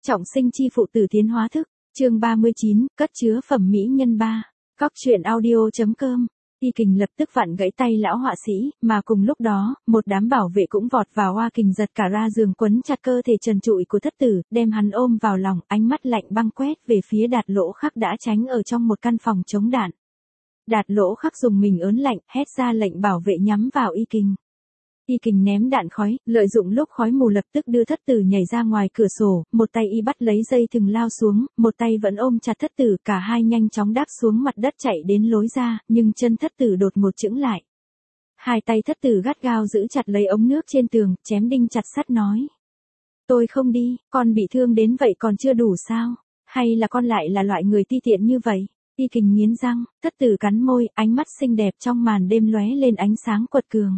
Trọng sinh chi phụ tử tiến hóa thức, chương 39, cất chứa phẩm mỹ nhân 3. Cóc truyện audio.com. Y Kình lập tức vặn gãy tay lão họa sĩ, mà cùng lúc đó, một đám bảo vệ cũng vọt vào Hoa Kình giật cả ra giường quấn chặt cơ thể trần trụi của thất tử, đem hắn ôm vào lòng, ánh mắt lạnh băng quét về phía Đạt Lỗ Khắc đã tránh ở trong một căn phòng chống đạn. Đạt Lỗ Khắc dùng mình ớn lạnh, hét ra lệnh bảo vệ nhắm vào Y Kình. Y Kình ném đạn khói, lợi dụng lúc khói mù lập tức đưa thất tử nhảy ra ngoài cửa sổ, một tay y bắt lấy dây thừng lao xuống, một tay vẫn ôm chặt thất tử, cả hai nhanh chóng đáp xuống mặt đất chạy đến lối ra, nhưng chân thất tử đột ngột chững lại. Hai tay thất tử gắt gao giữ chặt lấy ống nước trên tường, chém đinh chặt sắt nói. Tôi không đi, con bị thương đến vậy còn chưa đủ sao? Hay là con lại là loại người ti tiện như vậy? Y Kình nghiến răng, thất tử cắn môi, ánh mắt xinh đẹp trong màn đêm lóe lên ánh sáng quật cường.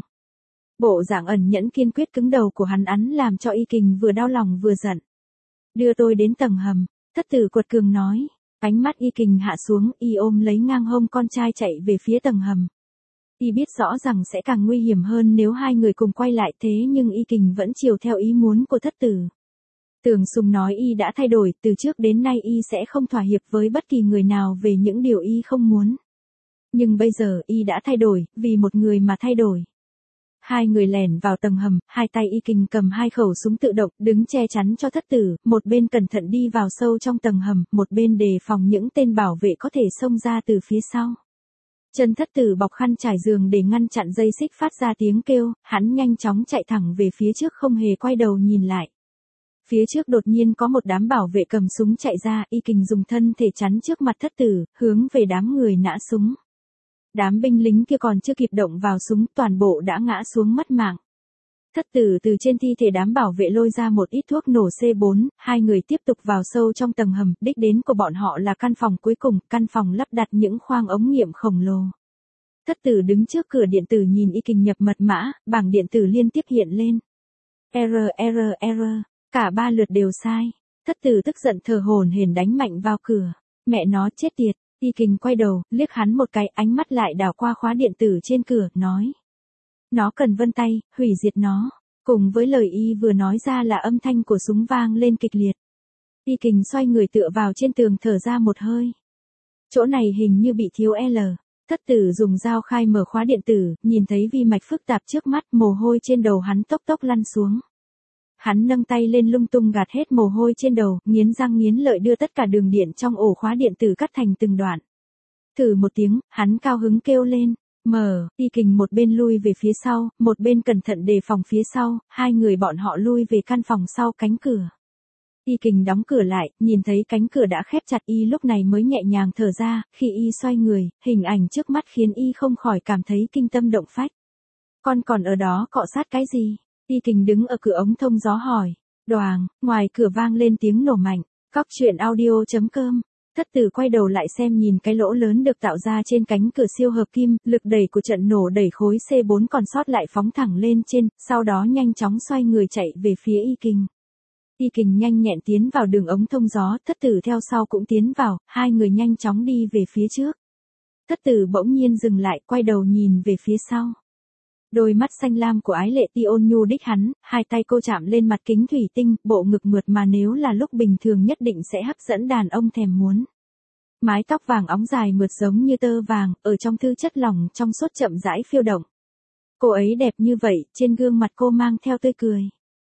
Bộ dạng ẩn nhẫn kiên quyết cứng đầu của hắn làm cho Y Kình vừa đau lòng vừa giận. Đưa tôi đến tầng hầm, thất tử quật cường nói. Ánh mắt Y Kình hạ xuống, y ôm lấy ngang hông con trai chạy về phía tầng hầm. Y biết rõ rằng sẽ càng nguy hiểm hơn nếu hai người cùng quay lại, thế nhưng Y Kình vẫn chiều theo ý muốn của thất tử. Tưởng Sùng nói y đã thay đổi, từ trước đến nay y sẽ không thỏa hiệp với bất kỳ người nào về những điều y không muốn. Nhưng bây giờ y đã thay đổi, vì một người mà thay đổi. Hai người lẻn vào tầng hầm, hai tay Y Kình cầm hai khẩu súng tự động, đứng che chắn cho thất tử, một bên cẩn thận đi vào sâu trong tầng hầm, một bên đề phòng những tên bảo vệ có thể xông ra từ phía sau. Chân thất tử bọc khăn trải giường để ngăn chặn dây xích phát ra tiếng kêu, hắn nhanh chóng chạy thẳng về phía trước không hề quay đầu nhìn lại. Phía trước đột nhiên có một đám bảo vệ cầm súng chạy ra, Y Kình dùng thân thể chắn trước mặt thất tử, hướng về đám người nã súng. Đám binh lính kia còn chưa kịp động vào súng, toàn bộ đã ngã xuống mất mạng. Thất tử từ trên thi thể đám bảo vệ lôi ra một ít thuốc nổ C4, hai người tiếp tục vào sâu trong tầng hầm, đích đến của bọn họ là căn phòng cuối cùng, căn phòng lắp đặt những khoang ống nghiệm khổng lồ. Thất tử đứng trước cửa điện tử nhìn Y Kình nhập mật mã, bảng điện tử liên tiếp hiện lên. Error, cả ba lượt đều sai. Thất tử tức giận thở hổn hển đánh mạnh vào cửa. Mẹ nó chết tiệt. Y Kình quay đầu, liếc hắn một cái, ánh mắt lại đảo qua khóa điện tử trên cửa, nói. Nó cần vân tay, hủy diệt nó. Cùng với lời y vừa nói ra là âm thanh của súng vang lên kịch liệt. Y Kình xoay người tựa vào trên tường thở ra một hơi. Chỗ này hình như bị thiếu L. Thất tử dùng dao khai mở khóa điện tử, nhìn thấy vi mạch phức tạp trước mắt, mồ hôi trên đầu hắn tốc tốc lăn xuống. Hắn nâng tay lên lung tung gạt hết mồ hôi trên đầu, nghiến răng nghiến lợi đưa tất cả đường điện trong ổ khóa điện tử cắt thành từng đoạn. Thử một tiếng, hắn cao hứng kêu lên. Y Kình một bên lui về phía sau, một bên cẩn thận đề phòng phía sau, hai người bọn họ lui về căn phòng sau cánh cửa. Y Kình đóng cửa lại, nhìn thấy cánh cửa đã khép chặt, y lúc này mới nhẹ nhàng thở ra, khi y xoay người, hình ảnh trước mắt khiến y không khỏi cảm thấy kinh tâm động phách. Con còn ở đó cọ sát cái gì? Y Kình đứng ở cửa ống thông gió hỏi. Đoàng, ngoài cửa vang lên tiếng nổ mạnh. Cóc truyện audio.com. Thất tử quay đầu lại xem nhìn cái lỗ lớn được tạo ra trên cánh cửa siêu hợp kim, lực đẩy của trận nổ đẩy khối C4 còn sót lại phóng thẳng lên trên, sau đó nhanh chóng xoay người chạy về phía Y Kình. Y Kình nhanh nhẹn tiến vào đường ống thông gió, thất tử theo sau cũng tiến vào, hai người nhanh chóng đi về phía trước. Thất tử bỗng nhiên dừng lại, quay đầu nhìn về phía sau. Đôi mắt xanh lam của Ái Lệ Ti ôn nhu đích hắn, hai tay cô chạm lên mặt kính thủy tinh, bộ ngực mượt mà nếu là lúc bình thường nhất định sẽ hấp dẫn đàn ông thèm muốn. Mái tóc vàng óng dài mượt giống như tơ vàng, ở trong thư chất lỏng trong suốt chậm rãi phiêu động. Cô ấy đẹp như vậy, trên gương mặt cô mang theo tươi cười.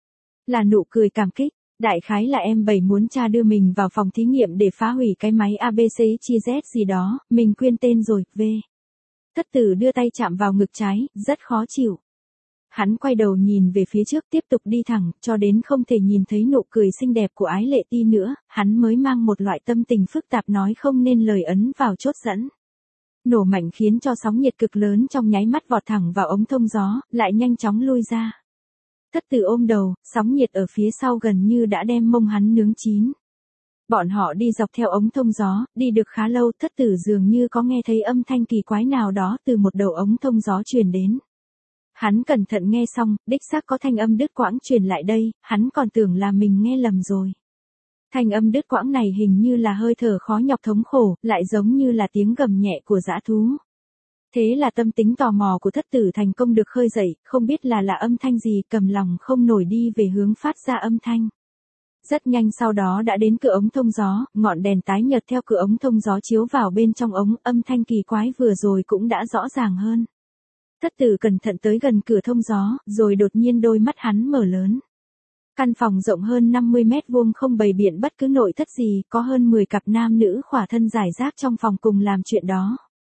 Là nụ cười cảm kích, đại khái là em bảy muốn cha đưa mình vào phòng thí nghiệm để phá hủy cái máy ABC chi Z gì đó, mình quên tên rồi, V. Thất tử đưa tay chạm vào ngực trái, rất khó chịu. Hắn quay đầu nhìn về phía trước tiếp tục đi thẳng, cho đến không thể nhìn thấy nụ cười xinh đẹp của Ái Lệ Ti nữa, hắn mới mang một loại tâm tình phức tạp nói không nên lời ấn vào chốt dẫn. Nổ mạnh khiến cho sóng nhiệt cực lớn trong nháy mắt vọt thẳng vào ống thông gió, lại nhanh chóng lui ra. Thất tử ôm đầu, sóng nhiệt ở phía sau gần như đã đem mông hắn nướng chín. Bọn họ đi dọc theo ống thông gió, đi được khá lâu, thất tử dường như có nghe thấy âm thanh kỳ quái nào đó từ một đầu ống thông gió truyền đến. Hắn cẩn thận nghe xong, đích xác có thanh âm đứt quãng truyền lại đây, hắn còn tưởng là mình nghe lầm rồi. Thanh âm đứt quãng này hình như là hơi thở khó nhọc thống khổ, lại giống như là tiếng gầm nhẹ của dã thú. Thế là tâm tính tò mò của thất tử thành công được khơi dậy, không biết là âm thanh gì, cầm lòng không nổi đi về hướng phát ra âm thanh. Rất nhanh sau đó đã đến cửa ống thông gió, ngọn đèn tái nhợt theo cửa ống thông gió chiếu vào bên trong ống, âm thanh kỳ quái vừa rồi cũng đã rõ ràng hơn. Thất tử cẩn thận tới gần cửa thông gió, rồi đột nhiên đôi mắt hắn mở lớn. Căn phòng rộng hơn 50 mét vuông không bày biện bất cứ nội thất gì, có hơn 10 cặp nam nữ khỏa thân rải rác trong phòng cùng làm chuyện đó.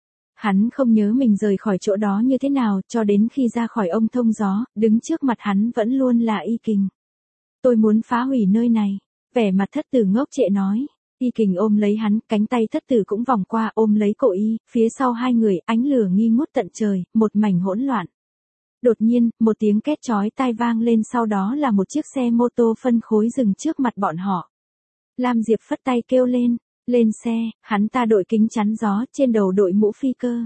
Hắn không nhớ mình rời khỏi chỗ đó như thế nào, cho đến khi ra khỏi ống thông gió, đứng trước mặt hắn vẫn luôn là Y Kình. Tôi muốn phá hủy nơi này. Vẻ mặt thất tử ngốc trệ nói. Y Kình ôm lấy hắn, cánh tay thất tử cũng vòng qua ôm lấy cổ y, phía sau hai người, ánh lửa nghi ngút tận trời, một mảnh hỗn loạn. Đột nhiên, một tiếng két chói tai vang lên, sau đó là một chiếc xe mô tô phân khối dừng trước mặt bọn họ. Lam Diệp phất tay kêu lên xe, hắn ta đội kính chắn gió, trên đầu đội mũ phi cơ.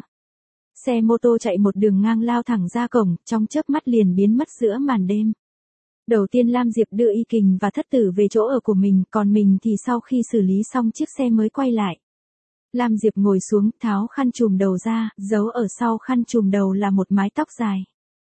Xe mô tô chạy một đường ngang lao thẳng ra cổng, trong chớp mắt liền biến mất giữa màn đêm. Đầu tiên Lam Diệp đưa Y Kình và thất tử về chỗ ở của mình, còn mình thì sau khi xử lý xong chiếc xe mới quay lại. Lam Diệp ngồi xuống, tháo khăn trùm đầu ra, giấu ở sau khăn trùm đầu là một mái tóc dài.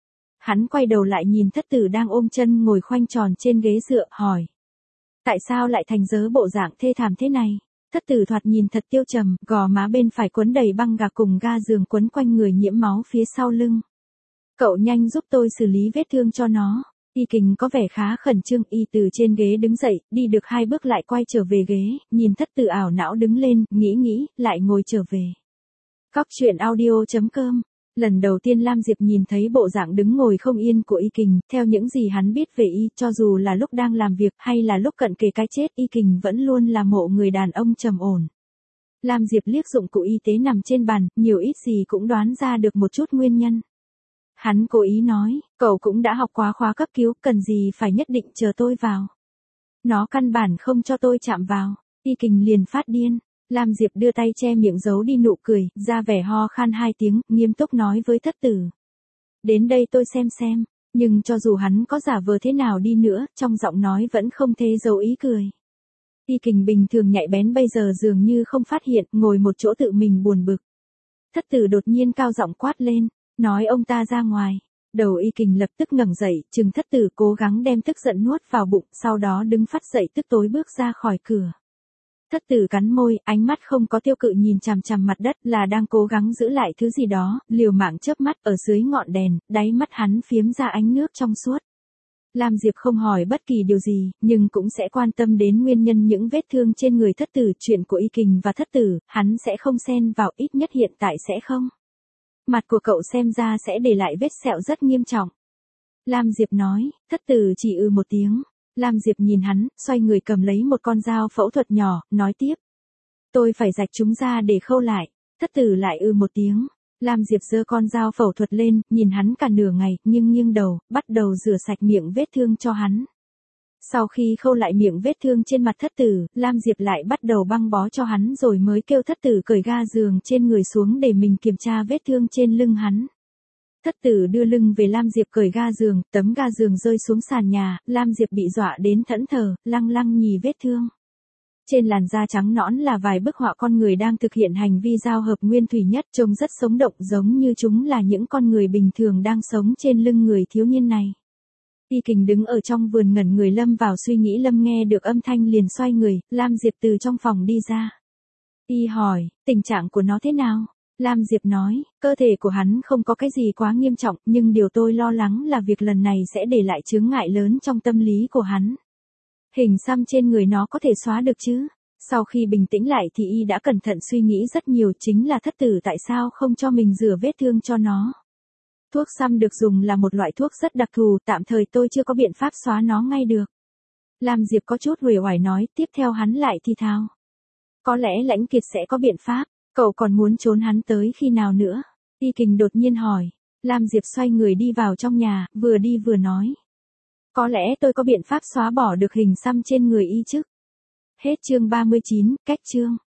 Hắn quay đầu lại nhìn thất tử đang ôm chân ngồi khoanh tròn trên ghế dựa, hỏi. Tại sao lại thành dớ bộ dạng thê thảm thế này? Thất tử thoạt nhìn thật tiêu trầm, gò má bên phải quấn đầy băng gạc cùng ga giường quấn quanh người nhiễm máu phía sau lưng. Cậu nhanh giúp tôi xử lý vết thương cho nó. Y Kình có vẻ khá khẩn trương, y từ trên ghế đứng dậy, đi được 2 bước lại quay trở về ghế, nhìn thất tử ảo não đứng lên, nghĩ, lại ngồi trở về. Cóc truyện audio.com. Lần đầu tiên Lam Diệp nhìn thấy bộ dạng đứng ngồi không yên của Y Kình, theo những gì hắn biết về y, cho dù là lúc đang làm việc hay là lúc cận kề cái chết, Y Kình vẫn luôn là mộ người đàn ông trầm ổn. Lam Diệp liếc dụng cụ y tế nằm trên bàn, nhiều ít gì cũng đoán ra được một chút nguyên nhân. Hắn cố ý nói, cậu cũng đã học quá khóa cấp cứu, cần gì phải nhất định chờ tôi vào. Nó căn bản không cho tôi chạm vào. Y Kình liền phát điên. Lam Diệp đưa tay che miệng giấu đi nụ cười, ra vẻ ho khan 2 tiếng, nghiêm túc nói với thất tử. Đến đây tôi xem, nhưng cho dù hắn có giả vờ thế nào đi nữa, trong giọng nói vẫn không thể giấu ý cười. Y Kình bình thường nhạy bén bây giờ dường như không phát hiện, ngồi một chỗ tự mình buồn bực. Thất tử đột nhiên cao giọng quát lên, nói ông ta ra ngoài. Đầu Y Kình lập tức ngẩng dậy, chừng thất tử cố gắng đem tức giận nuốt vào bụng, sau đó đứng phát dậy tức tối bước ra khỏi cửa. Thất tử cắn môi, ánh mắt không có tiêu cự nhìn chằm chằm mặt đất, là đang cố gắng giữ lại thứ gì đó, liều mạng chớp mắt, ở dưới ngọn đèn, đáy mắt hắn phiếm ra ánh nước trong suốt. Lam Diệp không hỏi bất kỳ điều gì, nhưng cũng sẽ quan tâm đến nguyên nhân những vết thương trên người thất tử, chuyện của Y Kình và thất tử, hắn sẽ không xen vào, ít nhất hiện tại sẽ không. Mặt của cậu xem ra sẽ để lại vết sẹo rất nghiêm trọng. Lam Diệp nói, thất tử chỉ một tiếng. Lam Diệp nhìn hắn, xoay người cầm lấy một con dao phẫu thuật nhỏ, nói tiếp. Tôi phải rạch chúng ra để khâu lại. Thất tử lại một tiếng. Lam Diệp giơ con dao phẫu thuật lên, nhìn hắn cả nửa ngày, nghiêng đầu, bắt đầu rửa sạch miệng vết thương cho hắn. Sau khi khâu lại miệng vết thương trên mặt thất tử, Lam Diệp lại bắt đầu băng bó cho hắn rồi mới kêu thất tử cởi ga giường trên người xuống để mình kiểm tra vết thương trên lưng hắn. Thất tử đưa lưng về Lam Diệp cởi ga giường, tấm ga giường rơi xuống sàn nhà, Lam Diệp bị dọa đến thẫn thờ, lăng nhì vết thương. Trên làn da trắng nõn là vài bức họa con người đang thực hiện hành vi giao hợp nguyên thủy nhất, trông rất sống động, giống như chúng là những con người bình thường đang sống trên lưng người thiếu niên này. Y Kình đứng ở trong vườn ngẩn người lâm vào suy nghĩ, lâm nghe được âm thanh liền xoay người, Lam Diệp từ trong phòng đi ra. Y hỏi, tình trạng của nó thế nào? Lam Diệp nói, cơ thể của hắn không có cái gì quá nghiêm trọng, nhưng điều tôi lo lắng là việc lần này sẽ để lại chướng ngại lớn trong tâm lý của hắn. Hình xăm trên người nó có thể xóa được chứ? Sau khi bình tĩnh lại thì y đã cẩn thận suy nghĩ rất nhiều, chính là thất tử tại sao không cho mình rửa vết thương cho nó. Thuốc xăm được dùng là một loại thuốc rất đặc thù, tạm thời tôi chưa có biện pháp xóa nó ngay được. Lam Diệp có chút uể oải nói, tiếp theo hắn lại thì thào. Có lẽ Lãnh Kiệt sẽ có biện pháp, cậu còn muốn trốn hắn tới khi nào nữa? Y Kình đột nhiên hỏi. Lam Diệp xoay người đi vào trong nhà, vừa đi vừa nói. Có lẽ tôi có biện pháp xóa bỏ được hình xăm trên người y chứ. Hết chương 39, cách chương.